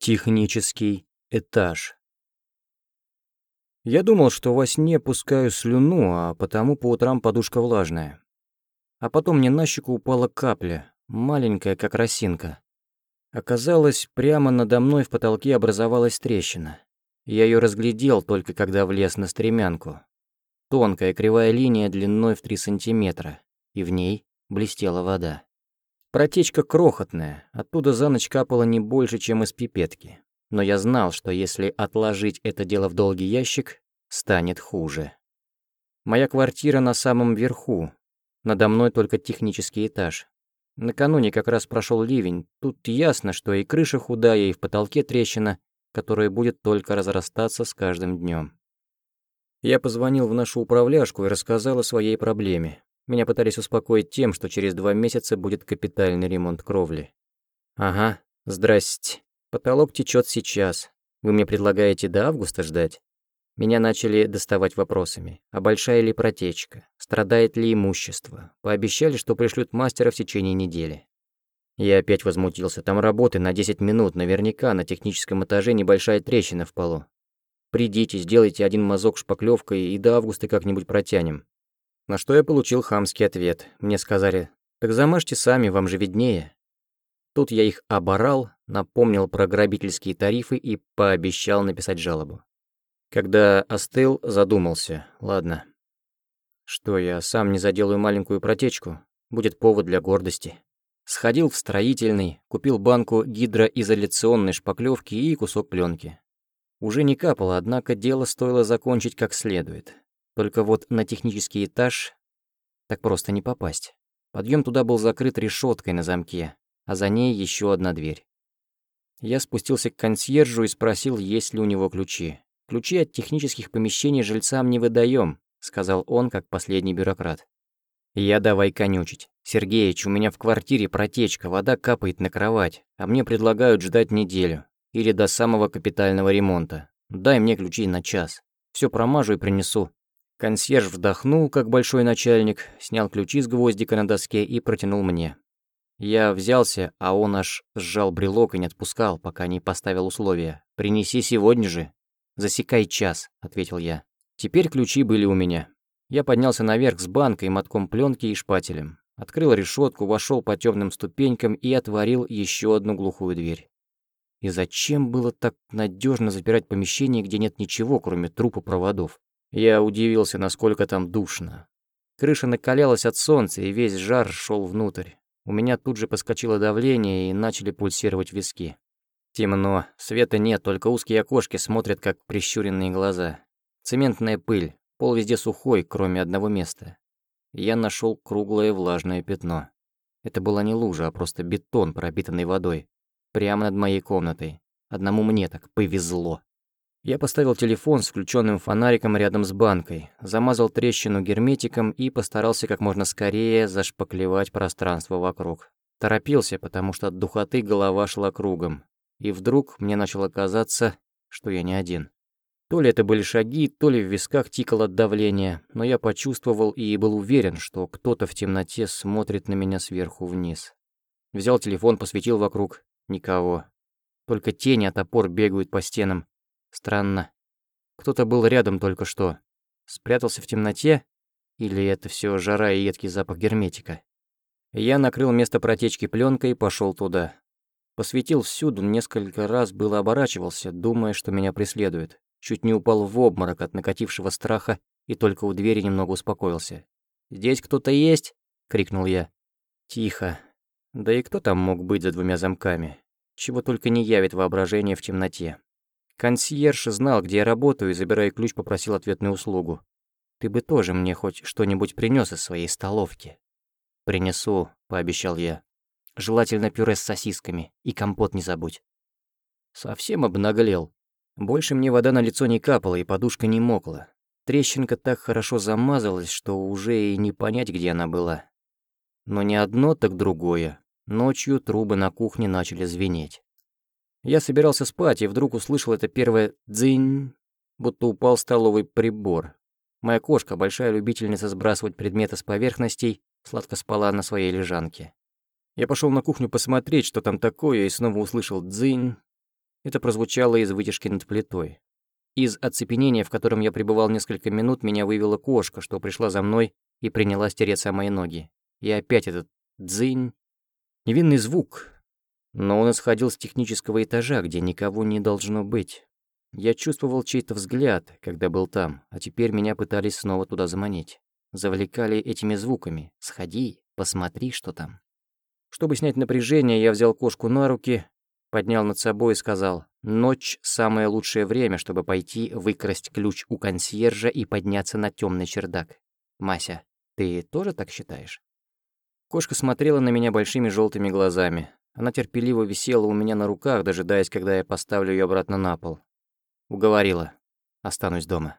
Технический этаж. Я думал, что во сне пускаю слюну, а потому по утрам подушка влажная. А потом мне на щеку упала капля, маленькая, как росинка. Оказалось, прямо надо мной в потолке образовалась трещина. Я ее разглядел только когда влез на стремянку. Тонкая кривая линия длиной в 3 сантиметра, и в ней блестела вода. Протечка крохотная, оттуда за ночь капало не больше, чем из пипетки. Но я знал, что если отложить это дело в долгий ящик, станет хуже. Моя квартира на самом верху, надо мной только технический этаж. Накануне как раз прошел ливень, тут ясно, что и крыша худая, и в потолке трещина, которая будет только разрастаться с каждым днем. Я позвонил в нашу управляшку и рассказал о своей проблеме. Меня пытались успокоить тем, что через 2 месяца будет капитальный ремонт кровли. «Ага, здрасте. Потолок течет сейчас. Вы мне предлагаете до августа ждать?» Меня начали доставать вопросами. А большая ли протечка? Страдает ли имущество? Пообещали, что пришлют мастера в течение недели. Я опять возмутился. Там работы на 10 минут. Наверняка на техническом этаже небольшая трещина в полу. Придите, сделайте один мазок шпаклевкой и до августа как-нибудь протянем. На что я получил хамский ответ. Мне сказали: «Так замажьте сами, вам же виднее». Тут я их оборал, напомнил про грабительские тарифы и пообещал написать жалобу. Когда остыл, задумался. Ладно. Что, я сам не заделаю маленькую протечку? Будет повод для гордости. Сходил в строительный, купил банку гидроизоляционной шпаклевки и кусок пленки. Уже не капало, однако дело стоило закончить как следует. Только вот на технический этаж так просто не попасть. Подъем туда был закрыт решеткой на замке, а за ней еще одна дверь. Я спустился к консьержу и спросил, есть ли у него ключи. «Ключи от технических помещений жильцам не выдаем», — сказал он, как последний бюрократ. Я давай конючить. «Сергеич, у меня в квартире протечка, вода капает на кровать, а мне предлагают ждать неделю. Или до самого капитального ремонта. Дай мне ключи на час. Все промажу и принесу». Консьерж вздохнул, как большой начальник, снял ключи с гвоздика на доске и протянул мне. Я взялся, а он аж сжал брелок и не отпускал, пока не поставил условия. «Принеси сегодня же». «Засекай час», — ответил я. Теперь ключи были у меня. Я поднялся наверх с банкой, мотком пленки и шпателем. Открыл решетку, вошел по темным ступенькам и отворил еще одну глухую дверь. И зачем было так надежно запирать помещение, где нет ничего, кроме трупа проводов? Я удивился, насколько там душно. Крыша накалялась от солнца, и весь жар шел внутрь. У меня тут же подскочило давление, и начали пульсировать виски. Темно, света нет, только узкие окошки смотрят, как прищуренные глаза. Цементная пыль, пол везде сухой, кроме одного места. Я нашел круглое влажное пятно. Это была не лужа, а просто бетон, пропитанный водой. Прямо над моей комнатой. Одному мне так повезло. Я поставил телефон с включенным фонариком рядом с банкой, замазал трещину герметиком и постарался как можно скорее зашпаклевать пространство вокруг. Торопился, потому что от духоты голова шла кругом. И вдруг мне начало казаться, что я не один. То ли это были шаги, то ли в висках тикало от давления, но я почувствовал и был уверен, что кто-то в темноте смотрит на меня сверху вниз. Взял телефон, посветил вокруг. Никого. Только тени от опор бегают по стенам. Странно. Кто-то был рядом только что. Спрятался в темноте? Или это все жара и едкий запах герметика? Я накрыл место протечки пленкой и пошел туда. Посветил всюду, несколько раз было оборачивался, думая, что меня преследуют. Чуть не упал в обморок от накатившего страха и только у двери немного успокоился. «Здесь кто-то есть?» — крикнул я. Тихо. Да и кто там мог быть за 2 замками? Чего только не явит воображение в темноте. Консьерж знал, где я работаю, и, забирая ключ, попросил ответную услугу. «Ты бы тоже мне хоть что-нибудь принёс из своей столовки». «Принесу», — пообещал я. «Желательно пюре с сосисками, и компот не забудь». Совсем обнаглел. Больше мне вода на лицо не капала, и подушка не мокла. Трещинка так хорошо замазалась, что уже и не понять, где она была. Но не одно, так другое. Ночью трубы на кухне начали звенеть. Я собирался спать, и вдруг услышал это первое «дзынь», будто упал столовый прибор. Моя кошка, большая любительница сбрасывать предметы с поверхностей, сладко спала на своей лежанке. Я пошел на кухню посмотреть, что там такое, и снова услышал «дзынь». Это прозвучало из вытяжки над плитой. Из оцепенения, в котором я пребывал несколько минут, меня вывела кошка, что пришла за мной и принялась тереться о мои ноги. И опять этот дзынь. Невинный звук, но он исходил с технического этажа, где никого не должно быть. Я чувствовал чей-то взгляд, когда был там, а теперь меня пытались снова туда заманить. Завлекали этими звуками. «Сходи, посмотри, что там». Чтобы снять напряжение, я взял кошку на руки, поднял над собой и сказал: «Ночь — самое лучшее время, чтобы пойти выкрасть ключ у консьержа и подняться на темный чердак. Мася, ты тоже так считаешь?» Кошка смотрела на меня большими желтыми глазами. Она терпеливо висела у меня на руках, дожидаясь, когда я поставлю ее обратно на пол. Уговорила. Останусь дома.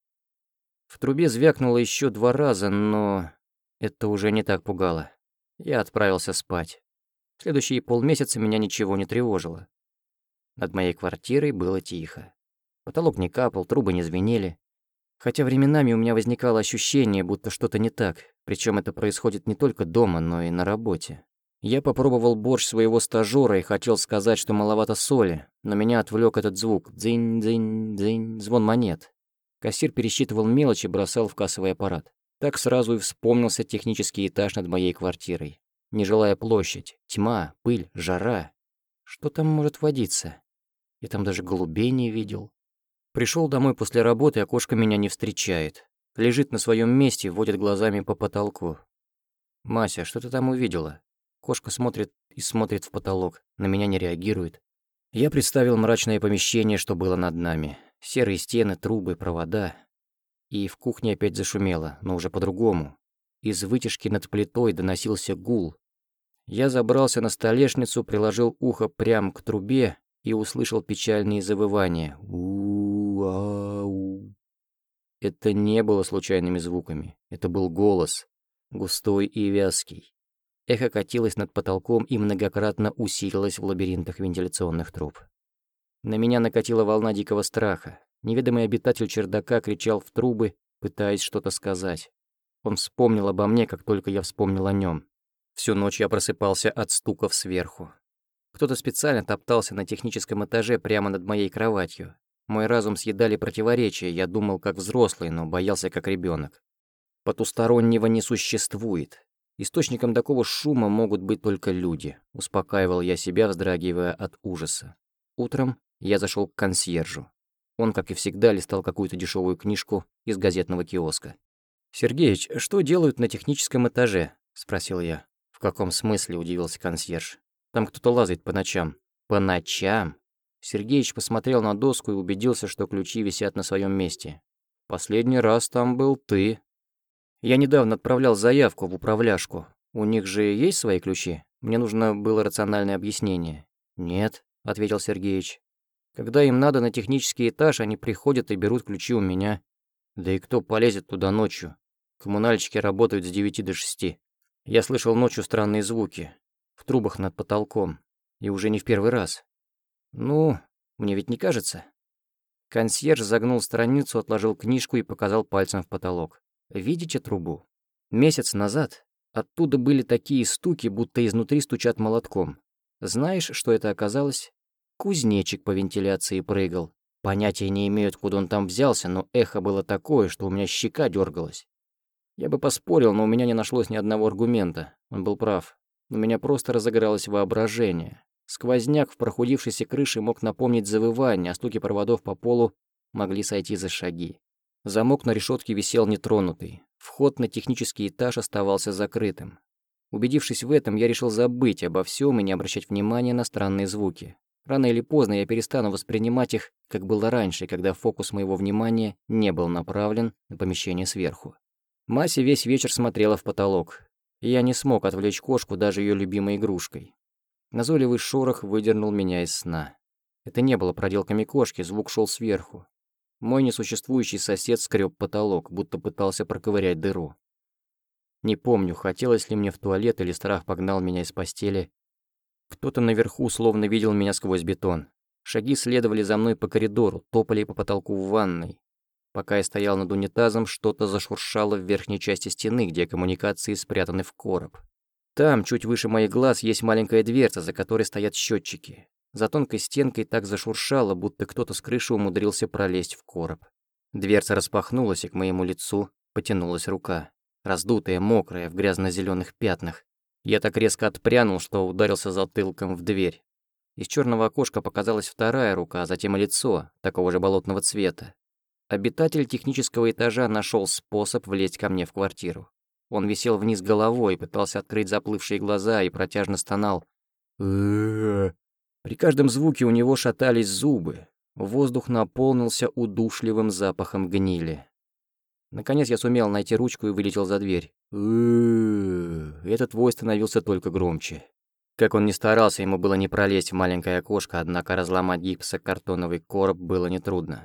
В трубе звякнуло еще 2 раза, но это уже не так пугало. Я отправился спать. Следующие полмесяца меня ничего не тревожило. Над моей квартирой было тихо. Потолок не капал, трубы не звенели. Хотя временами у меня возникало ощущение, будто что-то не так, причем это происходит не только дома, но и на работе. Я попробовал борщ своего стажёра и хотел сказать, что маловато соли, но меня отвлек этот звук: дзынь-дзынь-дзынь, звон монет. Кассир пересчитывал мелочи и бросал в кассовый аппарат. Так сразу и вспомнился технический этаж над моей квартирой. Нежилая площадь, тьма, пыль, жара. Что там может водиться? Я там даже голубей не видел. Пришел домой после работы, а кошка меня не встречает. Лежит на своем месте, водит глазами по потолку. «Мася, что ты там увидела?» Кошка смотрит и смотрит в потолок, на меня не реагирует. Я представил мрачное помещение, что было над нами. Серые стены, трубы, провода. И в кухне опять зашумело, но уже по-другому. Из вытяжки над плитой доносился гул. Я забрался на столешницу, приложил ухо прямо к трубе и услышал печальные завывания. У-а-у. Это не было случайными звуками. Это был голос, густой и вязкий. Эхо катилось над потолком и многократно усилилось в лабиринтах вентиляционных труб. На меня накатила волна дикого страха. Неведомый обитатель чердака кричал в трубы, пытаясь что-то сказать. Он вспомнил обо мне, как только я вспомнил о нем. Всю ночь я просыпался от стуков сверху. Кто-то специально топтался на техническом этаже прямо над моей кроватью. Мой разум съедали противоречия, я думал как взрослый, но боялся как ребенок. Потустороннего не существует. Источником такого шума могут быть только люди, успокаивал я себя, вздрагивая от ужаса. Утром я зашел к консьержу. Он, как и всегда, листал какую-то дешевую книжку из газетного киоска. «Сергеич, что делают на техническом этаже?» — спросил я. «В каком смысле?» — удивился консьерж. «Там кто-то лазает по ночам». «По ночам?» Сергеич посмотрел на доску и убедился, что ключи висят на своем месте. «Последний раз там был ты». «Я недавно отправлял заявку в управляшку. У них же есть свои ключи? Мне нужно было рациональное объяснение». «Нет», — ответил Сергеич. «Когда им надо на технический этаж, они приходят и берут ключи у меня. Да и кто полезет туда ночью? Коммунальщики работают с 9 до 6. Я слышал ночью странные звуки. В трубах над потолком. И уже не в первый раз. Ну, мне ведь не кажется». Консьерж загнул страницу, отложил книжку и показал пальцем в потолок. «Видите трубу? Месяц назад оттуда были такие стуки, будто изнутри стучат молотком. Знаешь, что это оказалось? Кузнечик по вентиляции прыгал. Понятия не имею, откуда он там взялся, но эхо было такое, что у меня щека дергалась. Я бы поспорил, но у меня не нашлось ни одного аргумента. Он был прав. У меня просто разыгралось воображение. Сквозняк в прохудившейся крыше мог напомнить завывание, а стуки проводов по полу могли сойти за шаги. Замок на решетке висел нетронутый. Вход на технический этаж оставался закрытым. Убедившись в этом, я решил забыть обо всем и не обращать внимания на странные звуки. Рано или поздно я перестану воспринимать их, как было раньше, когда фокус моего внимания не был направлен на помещение сверху. Мася весь вечер смотрела в потолок, и я не смог отвлечь кошку даже ее любимой игрушкой. Назойливый шорох выдернул меня из сна. Это не было проделками кошки, звук шел сверху. Мой несуществующий сосед скреб потолок, будто пытался проковырять дыру. Не помню, хотелось ли мне в туалет или страх погнал меня из постели. Кто-то наверху словно видел меня сквозь бетон. Шаги следовали за мной по коридору, топали по потолку в ванной. Пока я стоял над унитазом, что-то зашуршало в верхней части стены, где коммуникации спрятаны в короб. Там, чуть выше моих глаз, есть маленькая дверца, за которой стоят счетчики. За тонкой стенкой так зашуршало, будто кто-то с крыши умудрился пролезть в короб. Дверца распахнулась, и к моему лицу потянулась рука. Раздутая, мокрая, в грязно-зеленых пятнах. Я так резко отпрянул, что ударился затылком в дверь. Из черного окошка показалась вторая рука, а затем и лицо, такого же болотного цвета. Обитатель технического этажа нашел способ влезть ко мне в квартиру. Он висел вниз головой, пытался открыть заплывшие глаза и протяжно стонал. При каждом звуке у него шатались зубы. Воздух наполнился удушливым запахом гнили. Наконец я сумел найти ручку и вылетел за дверь. Этот вой становился только громче. Как он ни старался, ему было не пролезть в маленькое окошко, однако разломать гипсокартоновый короб было нетрудно.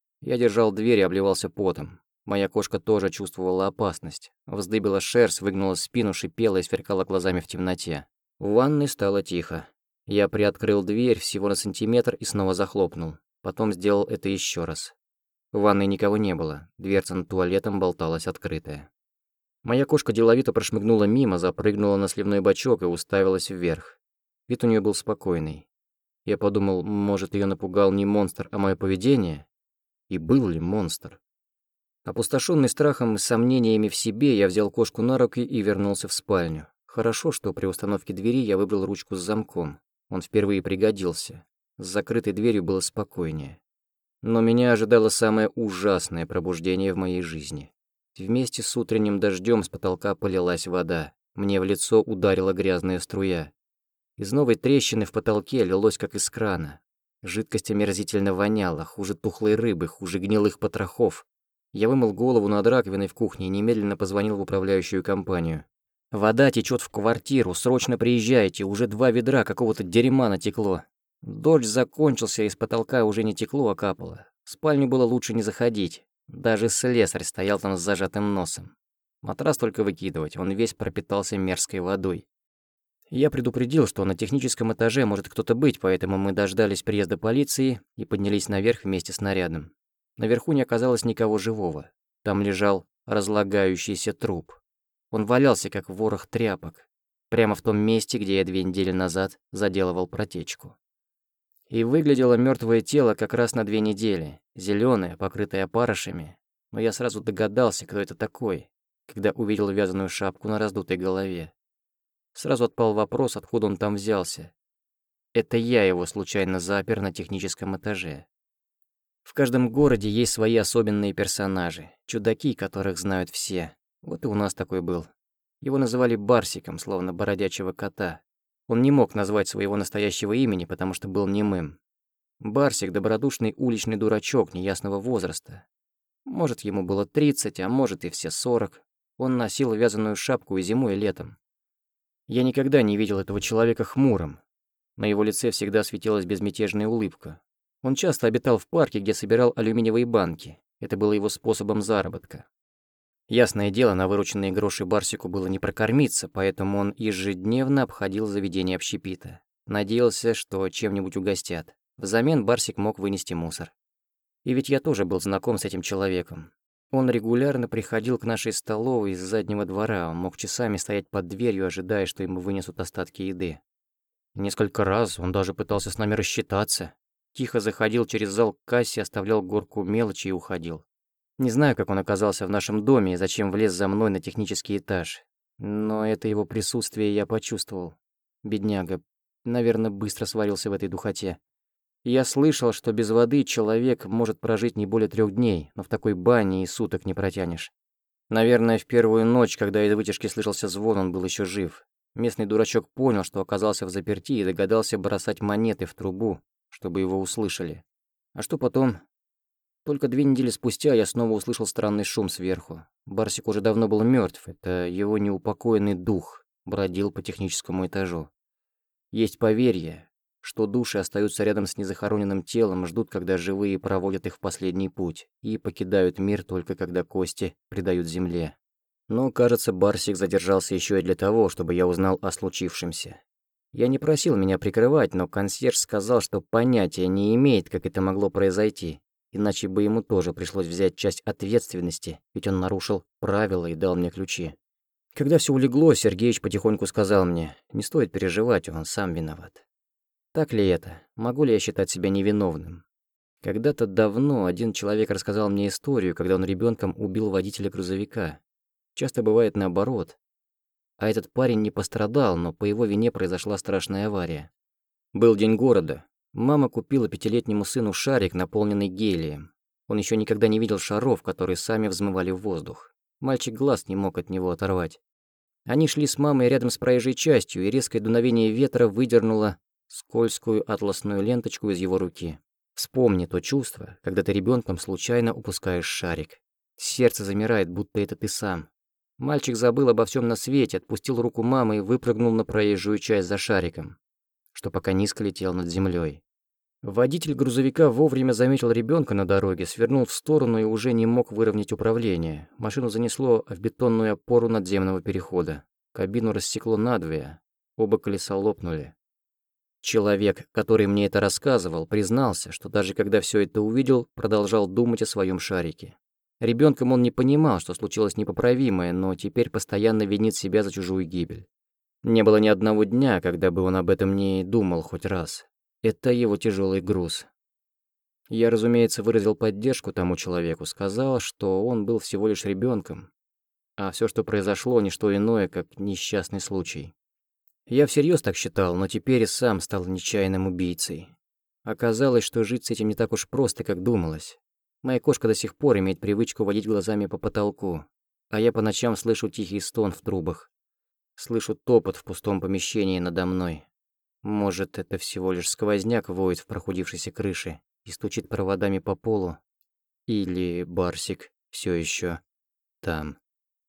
Я держал дверь и обливался потом. Моя кошка тоже чувствовала опасность. Вздыбила шерсть, выгнула спину, шипела и сверкала глазами в темноте. В ванной стало тихо. Я приоткрыл дверь всего на сантиметр и снова захлопнул. Потом сделал это еще раз. В ванной никого не было, дверца над туалетом болталась открытая. Моя кошка деловито прошмыгнула мимо, запрыгнула на сливной бачок и уставилась вверх. Вид у нее был спокойный. Я подумал, может, ее напугал не монстр, а мое поведение? И был ли монстр? Опустошенный страхом и сомнениями в себе, я взял кошку на руки и вернулся в спальню. Хорошо, что при установке двери я выбрал ручку с замком. Он впервые пригодился. С закрытой дверью было спокойнее. Но меня ожидало самое ужасное пробуждение в моей жизни. Вместе с утренним дождем с потолка полилась вода. Мне в лицо ударила грязная струя. Из новой трещины в потолке лилось, как из крана. Жидкость омерзительно воняла, хуже тухлой рыбы, хуже гнилых потрохов. Я вымыл голову над раковиной в кухне и немедленно позвонил в управляющую компанию. «Вода течет в квартиру, срочно приезжайте, уже 2 ведра какого-то дерьма натекло». Дождь закончился, из потолка уже не текло, а капало. В спальню было лучше не заходить. Даже слесарь стоял там с зажатым носом. Матрас только выкидывать, он весь пропитался мерзкой водой. Я предупредил, что на техническом этаже может кто-то быть, поэтому мы дождались приезда полиции и поднялись наверх вместе с нарядом. Наверху не оказалось никого живого. Там лежал разлагающийся труп. Он валялся, как ворох тряпок, прямо в том месте, где я 2 недели назад заделывал протечку. И выглядело мертвое тело как раз на 2 недели, зеленое, покрытое опарышами, но я сразу догадался, кто это такой, когда увидел вязаную шапку на раздутой голове. Сразу отпал вопрос, откуда он там взялся. Это я его случайно запер на техническом этаже. В каждом городе есть свои особенные персонажи, чудаки, которых знают все. Вот и у нас такой был. Его называли Барсиком, словно бородячего кота. Он не мог назвать своего настоящего имени, потому что был немым. Барсик — добродушный уличный дурачок неясного возраста. Может, ему было 30, а может и все 40. Он носил вязаную шапку и зимой, и летом. Я никогда не видел этого человека хмурым. На его лице всегда светилась безмятежная улыбка. Он часто обитал в парке, где собирал алюминиевые банки. Это было его способом заработка. Ясное дело, на вырученные гроши Барсику было не прокормиться, поэтому он ежедневно обходил заведение общепита. Надеялся, что чем-нибудь угостят. Взамен Барсик мог вынести мусор. И ведь я тоже был знаком с этим человеком. Он регулярно приходил к нашей столовой из заднего двора, он мог часами стоять под дверью, ожидая, что ему вынесут остатки еды. Несколько раз он даже пытался с нами рассчитаться. Тихо заходил через зал к кассе, оставлял горку мелочи и уходил. Не знаю, как он оказался в нашем доме и зачем влез за мной на технический этаж. Но это его присутствие я почувствовал. Бедняга, наверное, быстро сварился в этой духоте. Я слышал, что без воды человек может прожить не более 3 дней, но в такой бане и суток не протянешь. Наверное, в первую ночь, когда из вытяжки слышался звон, он был еще жив. Местный дурачок понял, что оказался в заперти и догадался бросать монеты в трубу, чтобы его услышали. А что потом? Только 2 недели спустя я снова услышал странный шум сверху. Барсик уже давно был мертв, это его неупокоенный дух бродил по техническому этажу. Есть поверье, что души остаются рядом с незахороненным телом, ждут, когда живые проводят их в последний путь, и покидают мир только когда кости предают земле. Но, кажется, Барсик задержался еще и для того, чтобы я узнал о случившемся. Я не просил меня прикрывать, но консьерж сказал, что понятия не имеет, как это могло произойти. Иначе бы ему тоже пришлось взять часть ответственности, ведь он нарушил правила и дал мне ключи. Когда все улегло, Сергеич потихоньку сказал мне, не стоит переживать, он сам виноват. Так ли это? Могу ли я считать себя невиновным? Когда-то давно один человек рассказал мне историю, когда он ребенком убил водителя грузовика. Часто бывает наоборот. А этот парень не пострадал, но по его вине произошла страшная авария. Был день города. Мама купила пятилетнему сыну шарик, наполненный гелием. Он еще никогда не видел шаров, которые сами взмывали в воздух. Мальчик глаз не мог от него оторвать. Они шли с мамой рядом с проезжей частью, и резкое дуновение ветра выдернуло скользкую атласную ленточку из его руки. Вспомни то чувство, когда ты ребенком случайно упускаешь шарик. Сердце замирает, будто это ты сам. Мальчик забыл обо всем на свете, отпустил руку мамы и выпрыгнул на проезжую часть за шариком, что пока низко летел над землей. Водитель грузовика вовремя заметил ребенка на дороге, свернул в сторону и уже не мог выровнять управление. Машину занесло в бетонную опору надземного перехода. Кабину рассекло надвое, оба колеса лопнули. Человек, который мне это рассказывал, признался, что даже когда все это увидел, продолжал думать о своем шарике. Ребенком он не понимал, что случилось непоправимое, но теперь постоянно винит себя за чужую гибель. Не было ни одного дня, когда бы он об этом не думал хоть раз. Это его тяжелый груз. Я, разумеется, выразил поддержку тому человеку, сказал, что он был всего лишь ребенком, а все, что произошло, не что иное, как несчастный случай. Я всерьез так считал, но теперь и сам стал нечаянным убийцей. Оказалось, что жить с этим не так уж просто, как думалось. Моя кошка до сих пор имеет привычку водить глазами по потолку, а я по ночам слышу тихий стон в трубах. Слышу топот в пустом помещении надо мной. Может, это всего лишь сквозняк воет в прохудившейся крыше и стучит проводами по полу? Или Барсик все еще там?